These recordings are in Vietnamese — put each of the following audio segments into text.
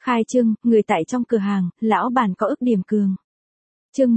Khai trương, người tại trong cửa hàng, lão bản có ức điểm cường. Chương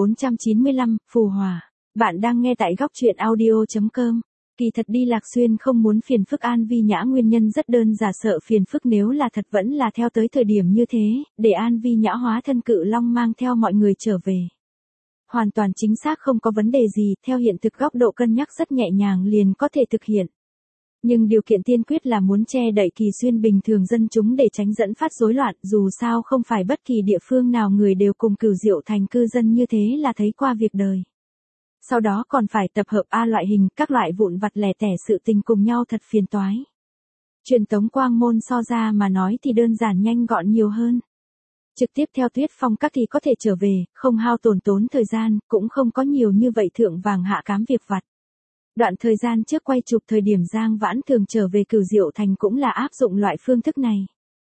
1495, phù hòa. Bạn đang nghe tại góc truyện audio.com. Kỳ thật đi Lạc Xuyên không muốn phiền phức An Vi Nhã, nguyên nhân rất đơn giản, sợ phiền phức nếu là thật vẫn là theo tới thời điểm như thế, để An Vi Nhã hóa thân cự long mang theo mọi người trở về. Hoàn toàn chính xác không có vấn đề gì, theo hiện thực góc độ cân nhắc rất nhẹ nhàng liền có thể thực hiện. Nhưng điều kiện tiên quyết là muốn che đậy Kỳ Xuyên bình thường dân chúng để tránh dẫn phát rối loạn, dù sao không phải bất kỳ địa phương nào người đều cùng Cửu Diệu thành cư dân như thế là thấy qua việc đời. Sau đó còn phải tập hợp A loại hình, các loại vụn vặt lẻ tẻ sự tình cùng nhau thật phiền toái. Truyền tống quang môn so ra mà nói thì đơn giản nhanh gọn nhiều hơn. Trực tiếp theo Tuyết Phong các thì có thể trở về, không hao tốn thời gian, cũng không có nhiều như vậy thượng vàng hạ cám việc vặt. Đoạn thời gian trước quay chụp thời điểm Giang Vãn thường trở về Cửu Diệu thành cũng là áp dụng loại phương thức này.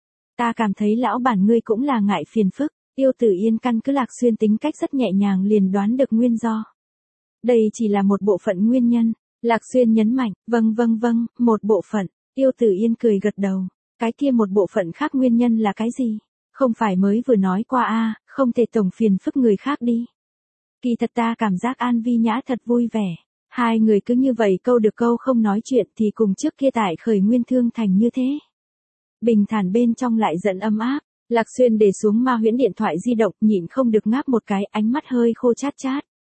Ta cảm thấy lão bản ngươi cũng là ngại phiền phức, Yêu Tử Yên căn cứ Lạc Xuyên tính cách rất nhẹ nhàng liền đoán được nguyên do. Đây chỉ là một bộ phận nguyên nhân, Lạc Xuyên nhấn mạnh, vâng, một bộ phận, Yêu Tử Yên cười gật đầu, cái kia một bộ phận khác nguyên nhân là cái gì? Không phải mới vừa nói qua không thể tổng phiền phức người khác đi. Kỳ thật ta cảm giác An Vi Nhã thật vui vẻ. Hai người cứ như vậy câu được câu không nói chuyện thì cùng trước kia tại Khởi Nguyên Thương thành như thế. Bình thản bên trong lại giận ấm áp, Lạc Xuyên để xuống Ma Huyễn điện thoại di động, nhịn không được ngáp một cái, ánh mắt hơi khô chát.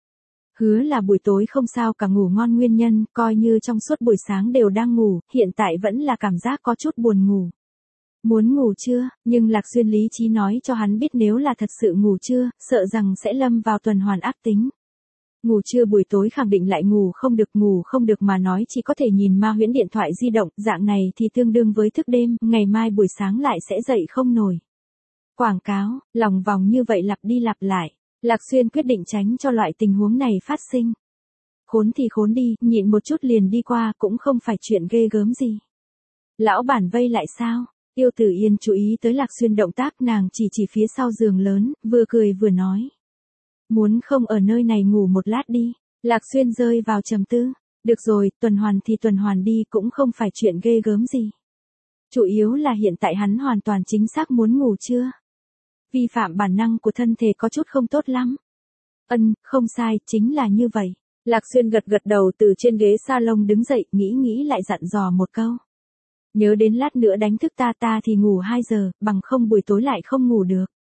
Hứa là buổi tối không sao cả ngủ ngon nguyên nhân, coi như trong suốt buổi sáng đều đang ngủ, hiện tại vẫn là cảm giác có chút buồn ngủ. Muốn ngủ chưa, nhưng Lạc Xuyên lý trí nói cho hắn biết nếu là thật sự ngủ chưa, sợ rằng sẽ lâm vào tuần hoàn ác tính. Ngủ trưa buổi tối khẳng định lại ngủ không được mà nói chỉ có thể nhìn Ma Huyễn điện thoại di động, dạng này thì tương đương với thức đêm, ngày mai buổi sáng lại sẽ dậy không nổi. Quảng cáo, lòng vòng như vậy lặp đi lặp lại, Lạc Xuyên quyết định tránh cho loại tình huống này phát sinh. Khốn thì khốn đi, nhịn một chút liền đi qua, cũng không phải chuyện ghê gớm gì. Lão bản vây lại sao? Yêu Tử Yên chú ý tới Lạc Xuyên động tác, nàng chỉ phía sau giường lớn, vừa cười vừa nói. Muốn không ở nơi này ngủ một lát đi. Lạc Xuyên rơi vào trầm tư. Được rồi, tuần hoàn thì tuần hoàn đi, cũng không phải chuyện ghê gớm gì. Chủ yếu là hiện tại hắn hoàn toàn chính xác muốn ngủ chưa. Vi phạm bản năng của thân thể có chút không tốt lắm. Không sai, chính là như vậy. Lạc Xuyên gật đầu từ trên ghế salon đứng dậy, nghĩ lại dặn dò một câu. Nhớ đến lát nữa đánh thức ta thì ngủ 2 giờ, bằng không buổi tối lại không ngủ được.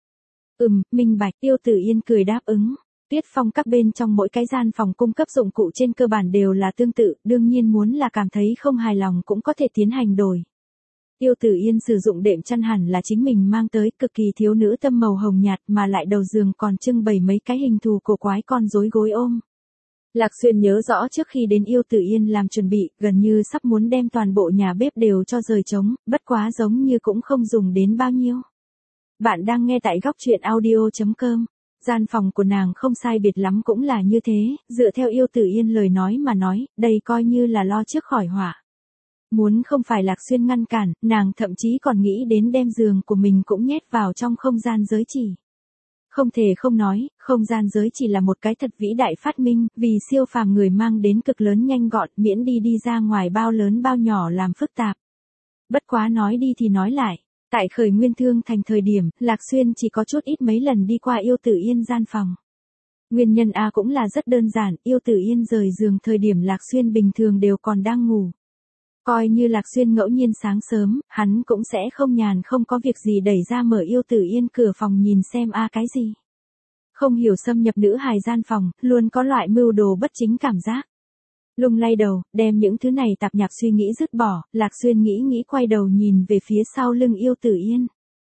Minh bạch, Yêu Tử Yên cười đáp ứng. Tuyết Phong các bên trong mỗi cái gian phòng cung cấp dụng cụ trên cơ bản đều là tương tự, đương nhiên muốn là cảm thấy không hài lòng cũng có thể tiến hành đổi. Yêu Tử Yên sử dụng đệm chăn hẳn là chính mình mang tới, cực kỳ thiếu nữ tâm màu hồng nhạt, mà lại đầu giường còn trưng bày mấy cái hình thù cổ quái con rối gối ôm. Lạc Xuyên nhớ rõ trước khi đến Yêu Tử Yên làm chuẩn bị, gần như sắp muốn đem toàn bộ nhà bếp đều cho rời trống, bất quá giống như cũng không dùng đến bao nhiêu. Bạn đang nghe tại góc truyện audio.com. Gian phòng của nàng không sai biệt lắm cũng là như thế, dựa theo Yêu Tử Yên lời nói mà nói, đây coi như là lo trước khỏi họa. Muốn không phải Lạc Xuyên ngăn cản, nàng thậm chí còn nghĩ đến đem giường của mình cũng nhét vào trong không gian giới chỉ. Không thể không nói, không gian giới chỉ là một cái thật vĩ đại phát minh, vì siêu phàm người mang đến cực lớn nhanh gọn, miễn đi ra ngoài bao lớn bao nhỏ làm phức tạp. Bất quá nói đi thì nói lại. Tại Khởi Nguyên Thương thành thời điểm, Lạc Xuyên chỉ có chút ít mấy lần đi qua Yêu Tử Yên gian phòng. Nguyên nhân cũng là rất đơn giản, Yêu Tử Yên rời giường thời điểm Lạc Xuyên bình thường đều còn đang ngủ. Coi như Lạc Xuyên ngẫu nhiên sáng sớm, hắn cũng sẽ không nhàn không có việc gì đẩy ra mở Yêu Tử Yên cửa phòng nhìn xem cái gì. Không hiểu xâm nhập nữ hài gian phòng, luôn có loại mưu đồ bất chính cảm giác. Lung lay đầu, đem những thứ này tạp nhạp suy nghĩ dứt bỏ, Lạc Xuyên nghĩ quay đầu nhìn về phía sau lưng Yêu Tử Yên.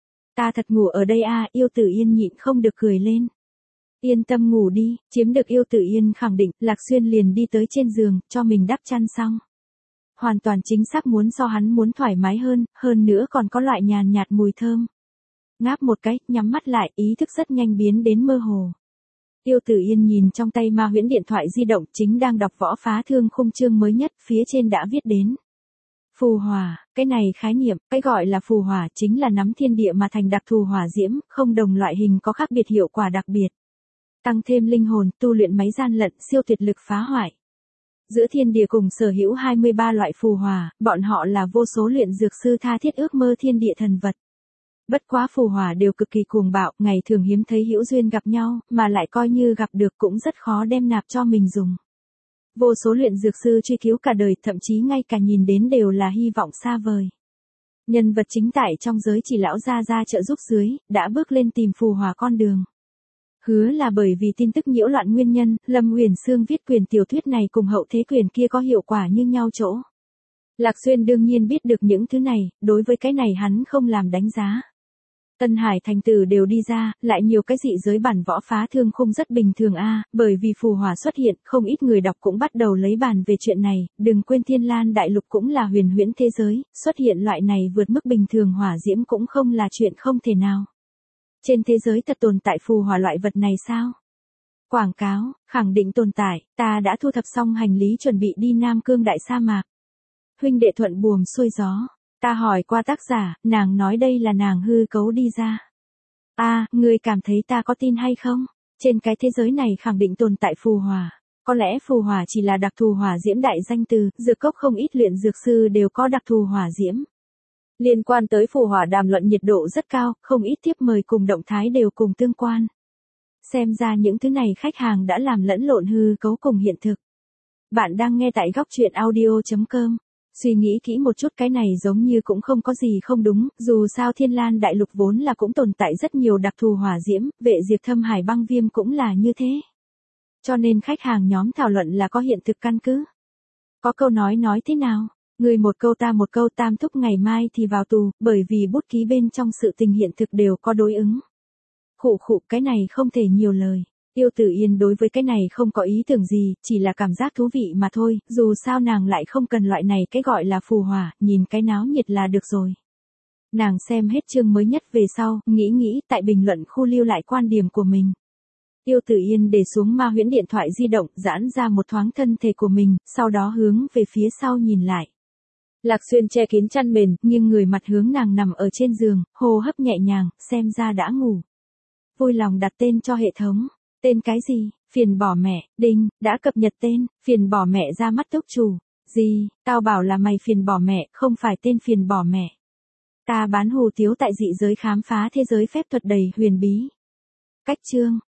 Ta thật ngủ ở đây Yêu Tử Yên nhịn không được cười lên. Yên tâm ngủ đi, chiếm được Yêu Tử Yên khẳng định, Lạc Xuyên liền đi tới trên giường, cho mình đắp chăn xong. Hoàn toàn chính xác muốn so hắn muốn thoải mái hơn nữa còn có loại nhàn nhạt mùi thơm. Ngáp một cái, nhắm mắt lại, ý thức rất nhanh biến đến mơ hồ. Yêu Tử Yên nhìn trong tay Ma Huyễn điện thoại di động, chính đang đọc Võ Phá Thương khung chương mới nhất, phía trên đã viết đến. Phù hỏa, cái này khái niệm, cái gọi là phù hỏa chính là nắm thiên địa mà thành đặc thù hỏa diễm, không đồng loại hình có khác biệt hiệu quả đặc biệt. Tăng thêm linh hồn, tu luyện máy gian lận, siêu tuyệt lực phá hoại. Giữa thiên địa cùng sở hữu 23 loại phù hỏa, bọn họ là vô số luyện dược sư tha thiết ước mơ thiên địa thần vật. Bất quá phù hỏa đều cực kỳ cuồng bạo, ngày thường hiếm thấy hữu duyên gặp nhau, mà lại coi như gặp được cũng rất khó đem nạp cho mình dùng. Vô số luyện dược sư truy cứu cả đời, thậm chí ngay cả nhìn đến đều là hy vọng xa vời. Nhân vật chính tại trong giới chỉ lão gia gia trợ giúp dưới, đã bước lên tìm phù hỏa con đường. Hứa là bởi vì tin tức nhiễu loạn nguyên nhân, Lâm Uyển Sương viết quyền tiểu thuyết này cùng hậu thế quyền kia có hiệu quả như nhau chỗ. Lạc Xuyên đương nhiên biết được những thứ này, đối với cái này hắn không làm đánh giá. Tân Hải thành tử đều đi ra, lại nhiều cái dị giới bản võ phá thương khung rất bình thường a, bởi vì phù hỏa xuất hiện, không ít người đọc cũng bắt đầu lấy bàn về chuyện này, đừng quên Thiên Lan đại lục cũng là huyền huyễn thế giới, xuất hiện loại này vượt mức bình thường hỏa diễm cũng không là chuyện không thể nào. Trên thế giới thật tồn tại phù hỏa loại vật này sao? Quảng cáo, khẳng định tồn tại, ta đã thu thập xong hành lý chuẩn bị đi Nam Cương đại sa mạc. Huynh đệ thuận buồm xuôi gió. Ta hỏi qua tác giả, nàng nói đây là nàng hư cấu đi ra. Ngươi cảm thấy ta có tin hay không? Trên cái thế giới này khẳng định tồn tại phù hỏa. Có lẽ phù hỏa chỉ là đặc thù hỏa diễm đại danh từ, dược cốc không ít luyện dược sư đều có đặc thù hỏa diễm. Liên quan tới phù hỏa đàm luận nhiệt độ rất cao, không ít tiếp mời cùng động thái đều cùng tương quan. Xem ra những thứ này khách hàng đã làm lẫn lộn hư cấu cùng hiện thực. Bạn đang nghe tại góc truyện audio.com. Suy nghĩ kỹ một chút cái này giống như cũng không có gì không đúng, dù sao Thiên Lan đại lục vốn là cũng tồn tại rất nhiều đặc thù hỏa diễm, vệ diệt thâm hải băng viêm cũng là như thế. Cho nên khách hàng nhóm thảo luận là có hiện thực căn cứ. Có câu nói thế nào? Người một câu ta một câu, Tam thúc ngày mai thì vào tù, bởi vì bút ký bên trong sự tình hiện thực đều có đối ứng. Khụ cái này không thể nhiều lời. Tiêu Tử Yên đối với cái này không có ý tưởng gì, chỉ là cảm giác thú vị mà thôi, dù sao nàng lại không cần loại này cái gọi là phù hỏa, nhìn cái náo nhiệt là được rồi. Nàng xem hết chương mới nhất về sau, nghĩ tại bình luận khu lưu lại quan điểm của mình. Tiêu Tử Yên để xuống ma huyễn điện thoại di động, giãn ra một thoáng thân thể của mình, sau đó hướng về phía sau nhìn lại. Lạc Xuyên che kín chăn mền, nhưng người mặt hướng nàng nằm ở trên giường, hô hấp nhẹ nhàng, xem ra đã ngủ. Vui lòng đặt tên cho hệ thống. Tên cái gì? Phiền bỏ mẹ, đinh, đã cập nhật tên, phiền bỏ mẹ ra mắt túc chủ. Gì, tao bảo là mày phiền bỏ mẹ, không phải tên phiền bỏ mẹ. Ta bán hủ tiếu tại dị giới khám phá thế giới phép thuật đầy huyền bí. Cách chương.